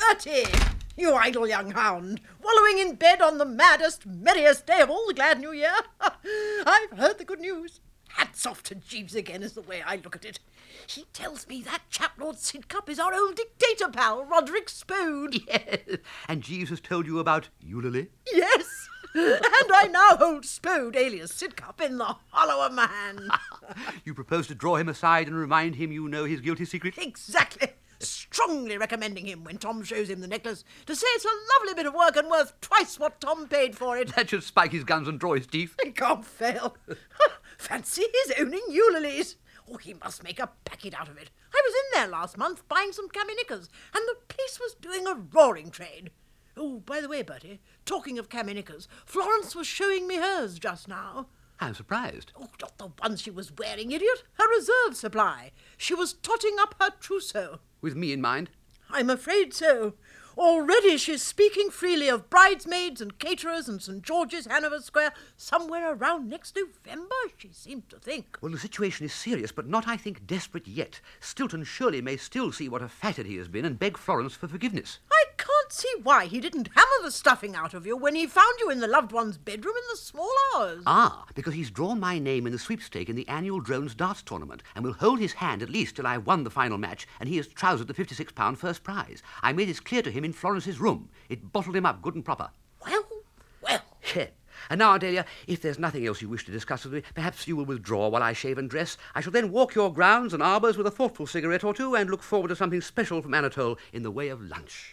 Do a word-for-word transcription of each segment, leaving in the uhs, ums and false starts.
Bertie! You idle young hound, wallowing in bed on the maddest, merriest day of all the glad New Year. I've heard the good news. Hats off to Jeeves again is the way I look at it. He tells me that chap Lord Sidcup is our old dictator pal, Roderick Spode. Yes, and Jeeves has told you about Eulalie? Yes, and I now hold Spode, alias Sidcup, in the hollow of my hand. You propose to draw him aside and remind him you know his guilty secret? Exactly. Strongly recommending him when Tom shows him the necklace to say it's a lovely bit of work and worth twice what Tom paid for it. That should spike his guns and draw his teeth. It can't fail. Fancy his owning Eulalies. Oh, he must make a packet out of it. I was in there last month buying some caminnickers, and the place was doing a roaring trade. Oh, by the way, Bertie, talking of caminnickers, Florence was showing me hers just now. I'm surprised. Oh, not the one she was wearing, idiot. Her reserve supply. She was totting up her trousseau. With me in mind? I'm afraid so. Already she's speaking freely of bridesmaids and caterers and St George's, Hanover Square, somewhere around next November, she seemed to think. Well, the situation is serious, but not, I think, desperate yet. Stilton surely may still see what a fathead he has been and beg Florence for forgiveness. I can't see why he didn't hammer the stuffing out of you when he found you in the loved one's bedroom in the small hours. Ah, because he's drawn my name in the sweepstake in the annual Drones darts tournament and will hold his hand at least till I've won the final match and he has trousered the fifty-six pound first prize. I made this clear to him in Florence's room. It bottled him up good and proper. Well, well. And now, Ardelia, if there's nothing else you wish to discuss with me, perhaps you will withdraw while I shave and dress. I shall then walk your grounds and arbours with a thoughtful cigarette or two and look forward to something special from Anatole in the way of lunch.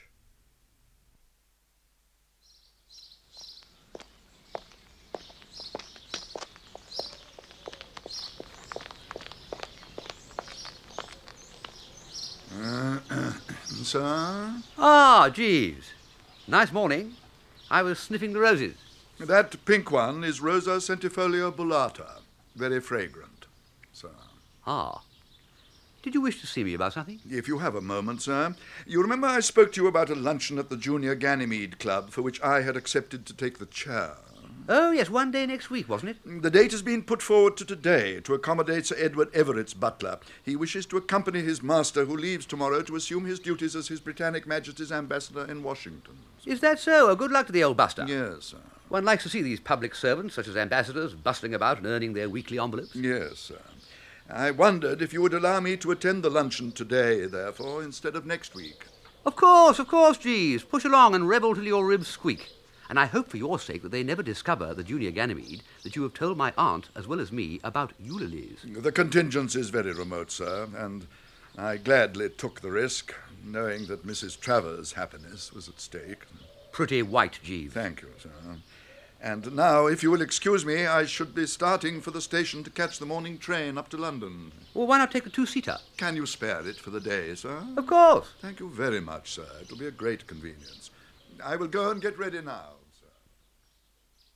Uh, sir? Ah, Jeeves. Nice morning. I was sniffing the roses. That pink one is Rosa centifolia bullata. Very fragrant, sir. Ah. Did you wish to see me about something? If you have a moment, sir. You remember I spoke to you about a luncheon at the Junior Ganymede Club for which I had accepted to take the chair. Oh, yes, one day next week, wasn't it? The date has been put forward to today to accommodate Sir Edward Everett's butler. He wishes to accompany his master, who leaves tomorrow, to assume his duties as His Britannic Majesty's ambassador in Washington. Is that so? Oh, good luck to the old buster. Yes, sir. One likes to see these public servants, such as ambassadors, bustling about and earning their weekly envelopes. Yes, sir. I wondered if you would allow me to attend the luncheon today, therefore, instead of next week. Of course, of course, Jeeves. Push along and revel till your ribs squeak. And I hope for your sake that they never discover, the Junior Ganymede, that you have told my aunt, as well as me, about Eulalies. The contingence is very remote, sir, and I gladly took the risk, knowing that Missus Travers' happiness was at stake. Pretty white, Jeeves. Thank you, sir. And now, if you will excuse me, I should be starting for the station to catch the morning train up to London. Well, why not take the two-seater? Can you spare it for the day, sir? Of course. Thank you very much, sir. It will be a great convenience. I will go and get ready now.